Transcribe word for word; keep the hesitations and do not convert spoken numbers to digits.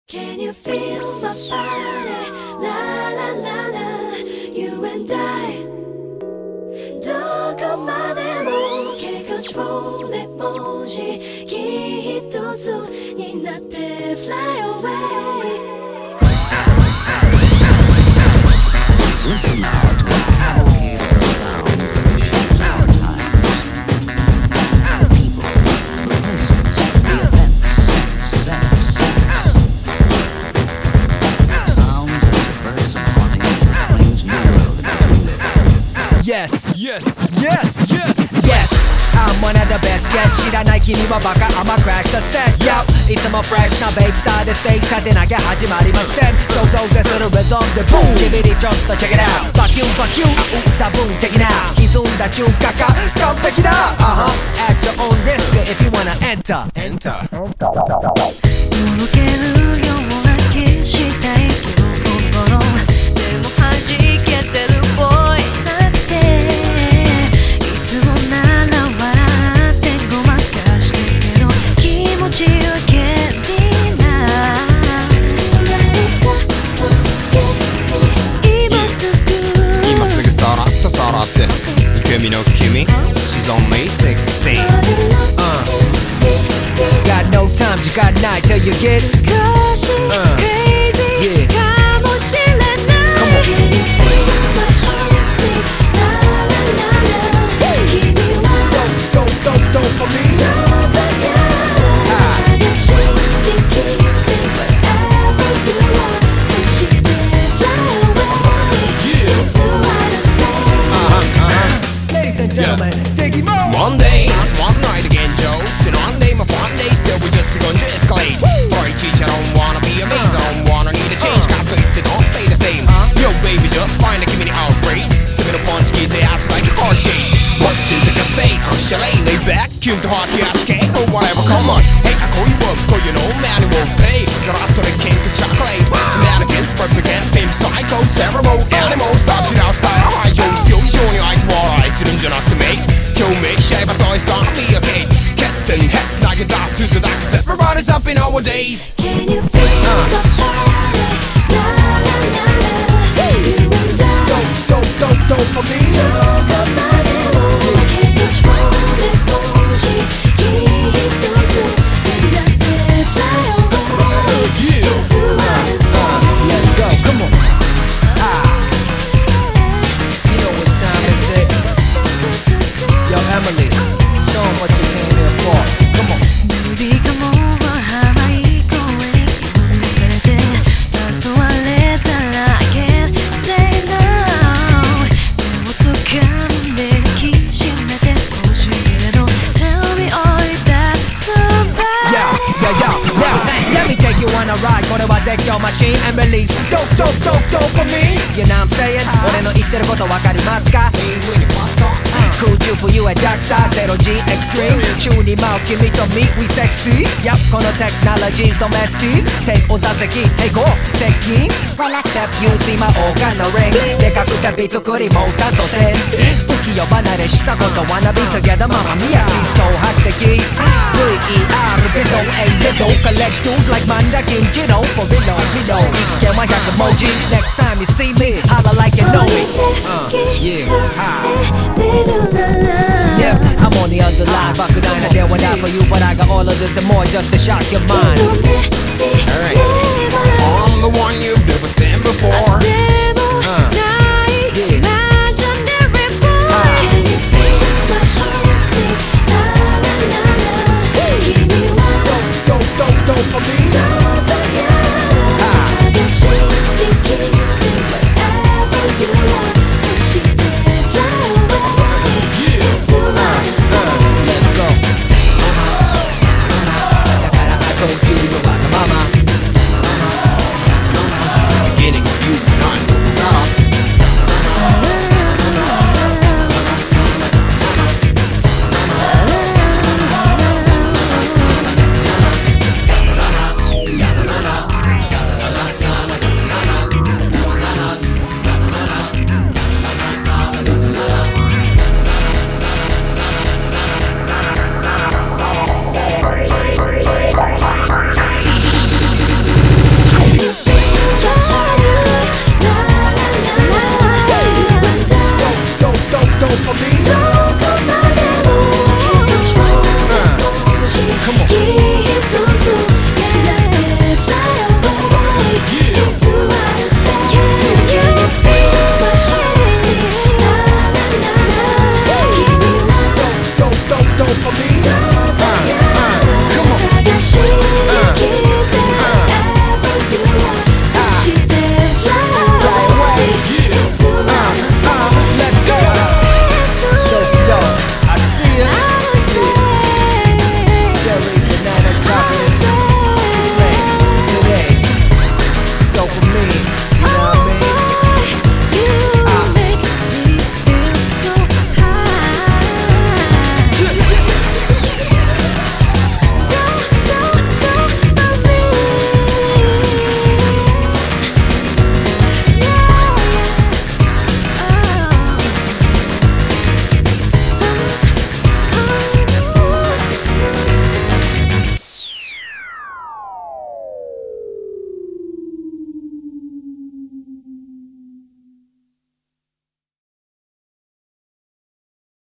Can you feel my body? La la la la, you and I. どこまでも Can't control it 文字一つになって Fly away. Listen now to a cavalcade of the sounds that will shape our times. The people, the places, the events, sex. Sounds as diverse and haunting as the strange new world in which we live. Yes, yes, yes, yes, yes. I'm one of the best yet. 知らない君はバカ I'ma crash the set. Yo, いつもフレッシュなベイスターでステージ立てなきゃ始まりません。想像絶するリズムでボーンちびりちょっと check it out. バキュンバキュンザブン的な歪んだ中華か完璧だ Uh-huh at your own risk if you wanna enter Enter のろけるような気したい心でも弾けてるボーイなんていつもなら笑ってごまかしてけど気持ちはケンディーな今すぐ今すぐさらっとさらって受け身の君 She's only sixteen uh. Got no time 時間ない till you get it Cause she's Uh. crazy Yeah. かもしれない Come on. Can you feel my heart sing? La la la la 君は Go, go, go, go for me どこや探しに来て Wherever you are そして Fly away Into outer space Ladies and gentlemen, Diggy Mo One day, it's one night again, Joe Then one day, my fun day still we just begun to escalate Alright, Cheech, I don't wanna be amazed I don't wanna need a change Can't take it, don't stay the same Yo, baby, just fine, give me the outphrase Sipping a punch, get the ass like a car chase Punch into cafe, or chalet, lay back Kune to heart, yeah, shake, or whatever, come on Hey, I call you up, call you no man, you won't pay Got out to the king to chocolate Mannequins, replicants, pimp, psycho, cerebral, animals Touch it outside, high, yo, still, you show your eyes, wall eyes するんじゃなくて mate Kill me, shave us all, it's gonna be okay Captain heads, knock it down to the dark Cause everybody's up in nowadays Can you feel my body? La la la la You and I Go, go, go, go for me どこまでも Can't control it 文字一つになって Fly away Into outer space Let's go, come on ah. You know what time it is Yo, Emily, show 'em what you came here for Come on Baby, come over 浜い公園に呼び出されて誘われたら I can't say no 手を掴んで抱きしめてほしいけれど Tell me all that somebody Yeah, yeah, yeah, yeah Let me take you on a ride これは絶叫マシン and release Dope, dope, dope, dope for me You know what I'm saying 俺の言ってることわかりますか空中浮遊へ弱さ ゼロジー extreme 宙に舞う君と me we sexy Yup このテクノロジー domestic Take お座席 take off 接近 When I step you see my organの ring でかくて美作りもうさとて浮世離れしたこと wanna be together ママミヤ she's 挑発的 ブイイーアール ビゾン A ビゾン collect dues like マンダ金次郎 for real real 一見はひゃく文字 next time you see me holla like you know me uh, yeah ah. Yeah, I'm on the other line 莫大な電話だ for you But I got all of this and more just to shock your mind Alright